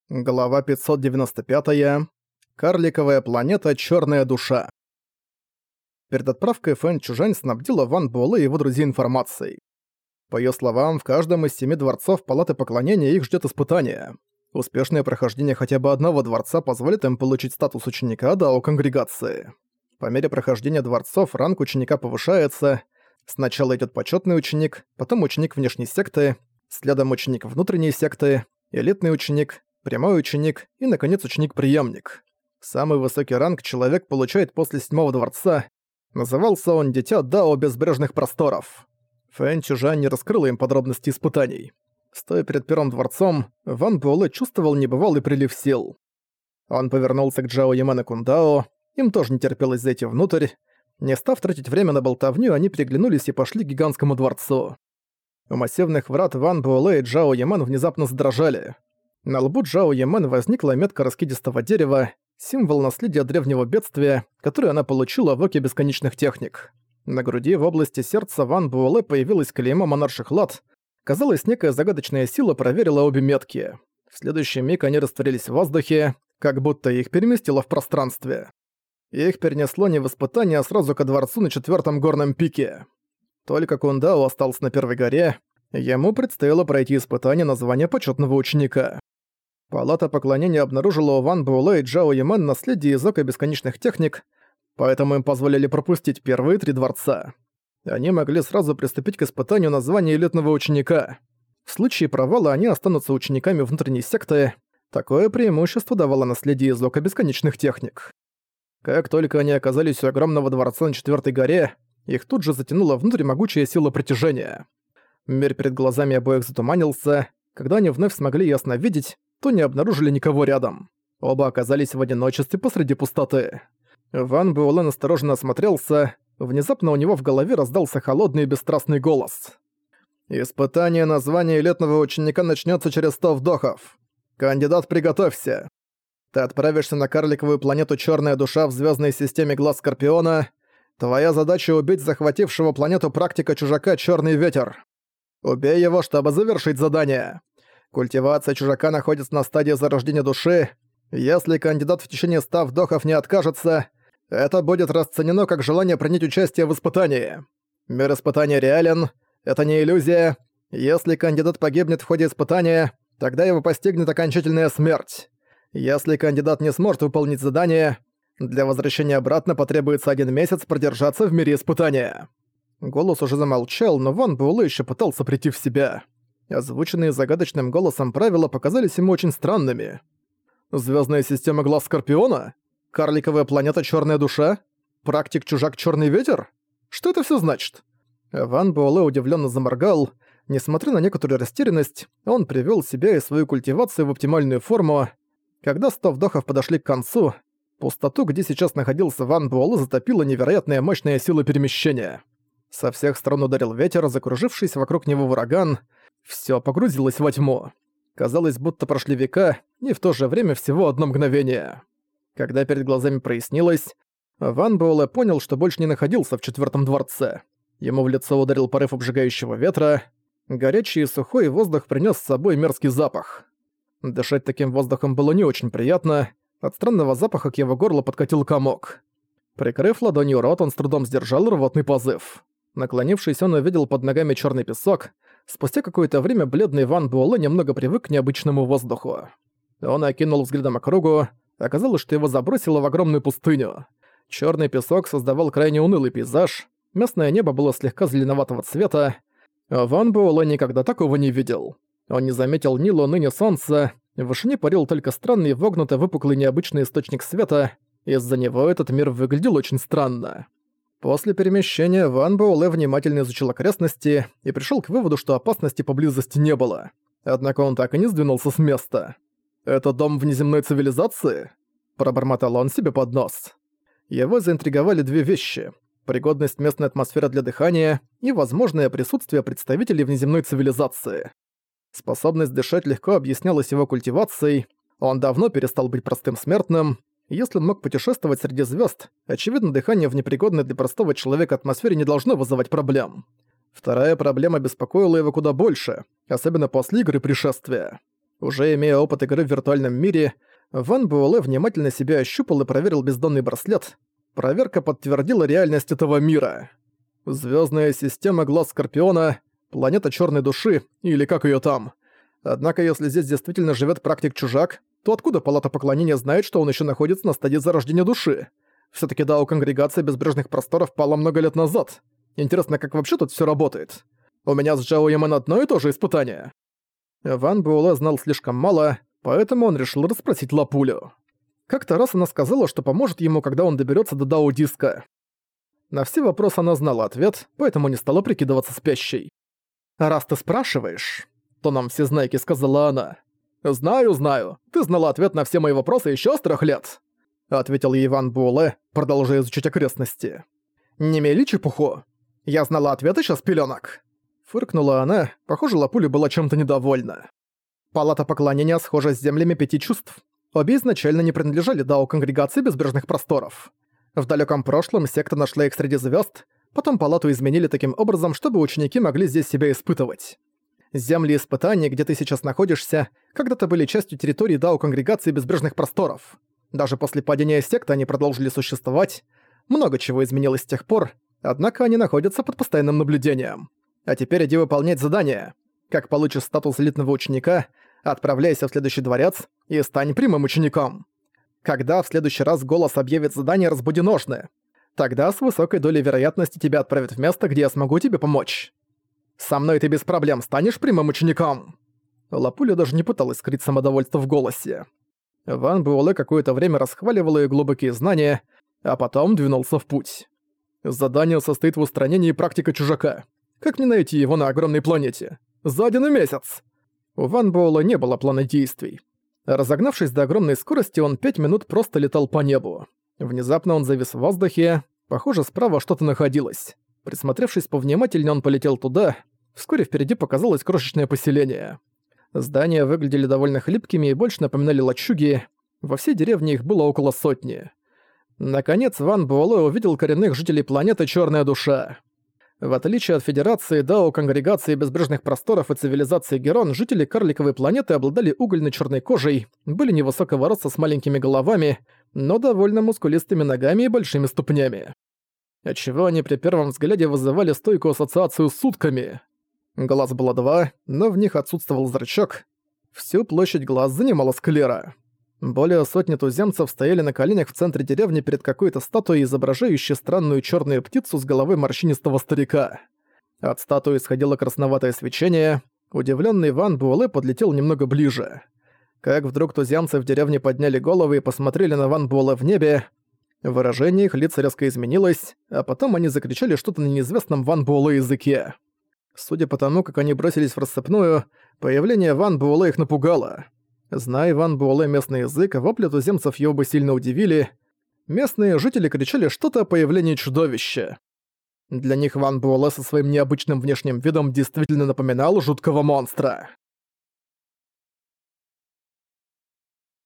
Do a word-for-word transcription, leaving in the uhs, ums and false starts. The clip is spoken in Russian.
Глава пятьсот девяносто пять. Карликовая планета «Чёрная душа». Перед отправкой Фэн Чужань снабдила Ван Буэлэ и его друзей информацией. По её словам, в каждом из семи дворцов Палаты Поклонения их ждёт испытание. Успешное прохождение хотя бы одного дворца позволит им получить статус ученика Дао Конгрегации. По мере прохождения дворцов ранг ученика повышается. Сначала идёт почётный ученик, потом ученик внешней секты, следом ученик внутренней секты, элитный ученик, прямой ученик и, наконец, ученик-преемник. Самый высокий ранг человек получает после седьмого дворца. Назывался он «Дитя Дао Безбрежных Просторов». Фэн Чужань не раскрыла им подробности испытаний. Стоя перед первым дворцом, Ван Буэлэ чувствовал небывалый прилив сил. Он повернулся к Джао Ямен и Кундао, им тоже не терпелось зайти внутрь. Не став тратить время на болтовню, они переглянулись и пошли к гигантскому дворцу. У массивных врат Ван Буэлэ и Джао Ямен внезапно задрожали. На лбу Джао Ямен возникла метка раскидистого дерева, символ наследия древнего бедствия, которое она получила в Оке Бесконечных Техник. На груди в области сердца Ван Буэлэ появилась клеймо монарших лад. Казалось, некая загадочная сила проверила обе метки. В следующий миг они растворились в воздухе, как будто их переместило в пространстве. Их перенесло не в испытание, а сразу ко дворцу на четвертом горном пике. Только Кундао остался на первой горе, ему предстояло пройти испытание на звание почетного ученика. Палата Поклонения обнаружила у Ван Буэлэ и Джао Ямен наследие из Ока Бесконечных Техник, поэтому им позволили пропустить первые три дворца. Они могли сразу приступить к испытанию на звание элитного ученика. В случае провала они останутся учениками внутренней секты. Такое преимущество давало наследие из Ока Бесконечных Техник. Как только они оказались у огромного дворца на четвертой горе, их тут же затянула внутрь могучая сила притяжения. Мир перед глазами обоих затуманился. Когда они вновь смогли ясно видеть, то не обнаружили никого рядом. Оба оказались в одиночестве посреди пустоты. Ван Буэлэ осторожно осмотрелся. Внезапно у него в голове раздался холодный и бесстрастный голос. «Испытание на звание элитного ученика начнется через сто вдохов. Кандидат, приготовься. Ты отправишься на карликовую планету Чёрная душа в звездной системе Глаз Скорпиона. Твоя задача — убить захватившего планету практика-чужака Чёрный Ветер. Убей его, чтобы завершить задание. Культивация чужака находится на стадии зарождения души. Если кандидат в течение ста вдохов не откажется, это будет расценено как желание принять участие в испытании. Мир испытания реален, это не иллюзия. Если кандидат погибнет в ходе испытания, тогда его постигнет окончательная смерть. Если кандидат не сможет выполнить задание, для возвращения обратно потребуется один месяц продержаться в мире испытания». Голос уже замолчал, но Ван Буэлэ ещё пытался прийти в себя. Озвученные загадочным голосом правила показались ему очень странными. «Звёздная система Глаз Скорпиона? Карликовая планета Чёрная душа? Практик-чужак Чёрный ветер? Что это всё значит?» Ван Буэлэ удивлённо заморгал. Несмотря на некоторую растерянность, он привёл себя и свою культивацию в оптимальную форму. Когда сто вдохов подошли к концу, пустоту, где сейчас находился Ван Буэлэ, затопила невероятная мощная сила перемещения. Со всех сторон ударил ветер, закружившись вокруг него в ураган. Всё погрузилось во тьму. Казалось, будто прошли века, и в то же время всего одно мгновение. Когда перед глазами прояснилось, Ван Буэлэ понял, что больше не находился в четвёртом дворце. Ему в лицо ударил порыв обжигающего ветра. Горячий и сухой воздух принёс с собой мерзкий запах. Дышать таким воздухом было не очень приятно. От странного запаха к его горлу подкатил комок. Прикрыв ладонью рот, он с трудом сдержал рвотный позыв. Наклонившись, он увидел под ногами чёрный песок. Спустя какое-то время бледный Ван Буэлэ немного привык к необычному воздуху. Он окинул взглядом округу. Оказалось, что его забросило в огромную пустыню. Чёрный песок создавал крайне унылый пейзаж. Местное небо было слегка зеленоватого цвета. Ван Буэлэ никогда такого не видел. Он не заметил ни луны, ни солнца. В вышине парил только странный вогнутый выпуклый необычный источник света. Из-за него этот мир выглядел очень странно. После перемещения Ван Буэлэ внимательно изучил окрестности и пришёл к выводу, что опасности поблизости не было. Однако он так и не сдвинулся с места. «Это дом внеземной цивилизации?» – пробормотал он себе под нос. Его заинтриговали две вещи – пригодность местной атмосферы для дыхания и возможное присутствие представителей внеземной цивилизации. Способность дышать легко объяснялась его культивацией, он давно перестал быть простым смертным. Если он мог путешествовать среди звёзд, очевидно, дыхание в непригодной для простого человека атмосфере не должно вызывать проблем. Вторая проблема беспокоила его куда больше, особенно после игры пришествия. Уже имея опыт игры в виртуальном мире, Ван Буэлэ внимательно себя ощупал и проверил бездонный браслет. Проверка подтвердила реальность этого мира. Звездная система Глаз Скорпиона, планета Черной Души, или как ее там. Однако, если здесь действительно живет практик-чужак, то откуда Палата Поклонения знает, что он еще находится на стадии зарождения души? Все-таки Дао Конгрегация Безбрежных Просторов пала много лет назад. Интересно, как вообще тут все работает? У меня с Джао Ямен одно и то же испытание. Ван Буэлэ знал слишком мало, поэтому он решил расспросить Лапулю. Как-то раз она сказала, что поможет ему, когда он доберется до Дао-диска. На все вопросы она знала ответ, поэтому не стала прикидываться спящей. «Раз ты спрашиваешь», — тоном всезнайки сказала она. «Знаю, знаю. Ты знала ответ на все мои вопросы еще с трех лет», — ответил ей Ван Буэлэ, продолжая изучать окрестности. «Не мели чепуху. Я знала ответ еще с пеленок». Фыркнула она, похоже, Лапуля была чем-то недовольна. Палата Поклонения схожа с землями пяти чувств. Обе изначально не принадлежали Дао Конгрегации Безбрежных Просторов. В далеком прошлом секта нашла их среди звезд, потом палату изменили таким образом, чтобы ученики могли здесь себя испытывать. Земли испытаний, где ты сейчас находишься, когда-то были частью территории Дао Конгрегации Безбрежных Просторов. Даже после падения секты они продолжили существовать. Много чего изменилось с тех пор, однако они находятся под постоянным наблюдением. А теперь иди выполнять задание. Как получишь статус элитного ученика, отправляйся в следующий дворец и стань прямым учеником. Когда в следующий раз голос объявит задание «Разбуди ножны», тогда с высокой долей вероятности тебя отправят в место, где я смогу тебе помочь. Со мной ты без проблем станешь прямым учеником. Лапуля даже не пыталась скрыть самодовольство в голосе. Ван Буэлэ какое-то время расхваливал ее глубокие знания, а потом двинулся в путь. Задание состоит в устранении практика чужака. Как мне найти его на огромной планете? За один месяц! У Ван Буэлэ не было плана действий. Разогнавшись до огромной скорости, он пять минут просто летал по небу. Внезапно он завис в воздухе. Похоже, справа что-то находилось. Присмотревшись повнимательнее, он полетел туда. Вскоре впереди показалось крошечное поселение. Здания выглядели довольно хлипкими и больше напоминали лачуги. Во всей деревне их было около сотни. Наконец, Ван Буэлэ увидел коренных жителей планеты Черная Душа. В отличие от Федерации, Дао, Конгрегации Безбрежных Просторов и цивилизации Герон, жители карликовой планеты обладали угольно-черной кожей, были невысокого роста с маленькими головами, но довольно мускулистыми ногами и большими ступнями. Отчего они при первом взгляде вызывали стойкую ассоциацию с утками. Глаз было два, но в них отсутствовал зрачок. Всю площадь глаз занимала склера. Более сотни туземцев стояли на коленях в центре деревни перед какой-то статуей, изображающей странную черную птицу с головой морщинистого старика. От статуи исходило красноватое свечение. Удивленный Ван Буэлэ подлетел немного ближе. Как вдруг туземцы в деревне подняли головы и посмотрели на Ван Буэлэ в небе. Выражение их лиц резко изменилось, а потом они закричали что-то на неизвестном Ван Буэлэ языке. Судя по тому, как они бросились в рассыпную, появление Ван Буэлэ их напугало. Зная Ван Буэлэ местный язык, вопли туземцев его бы сильно удивили. Местные жители кричали что-то о появлении чудовища. Для них Ван Буэлэ со своим необычным внешним видом действительно напоминал жуткого монстра.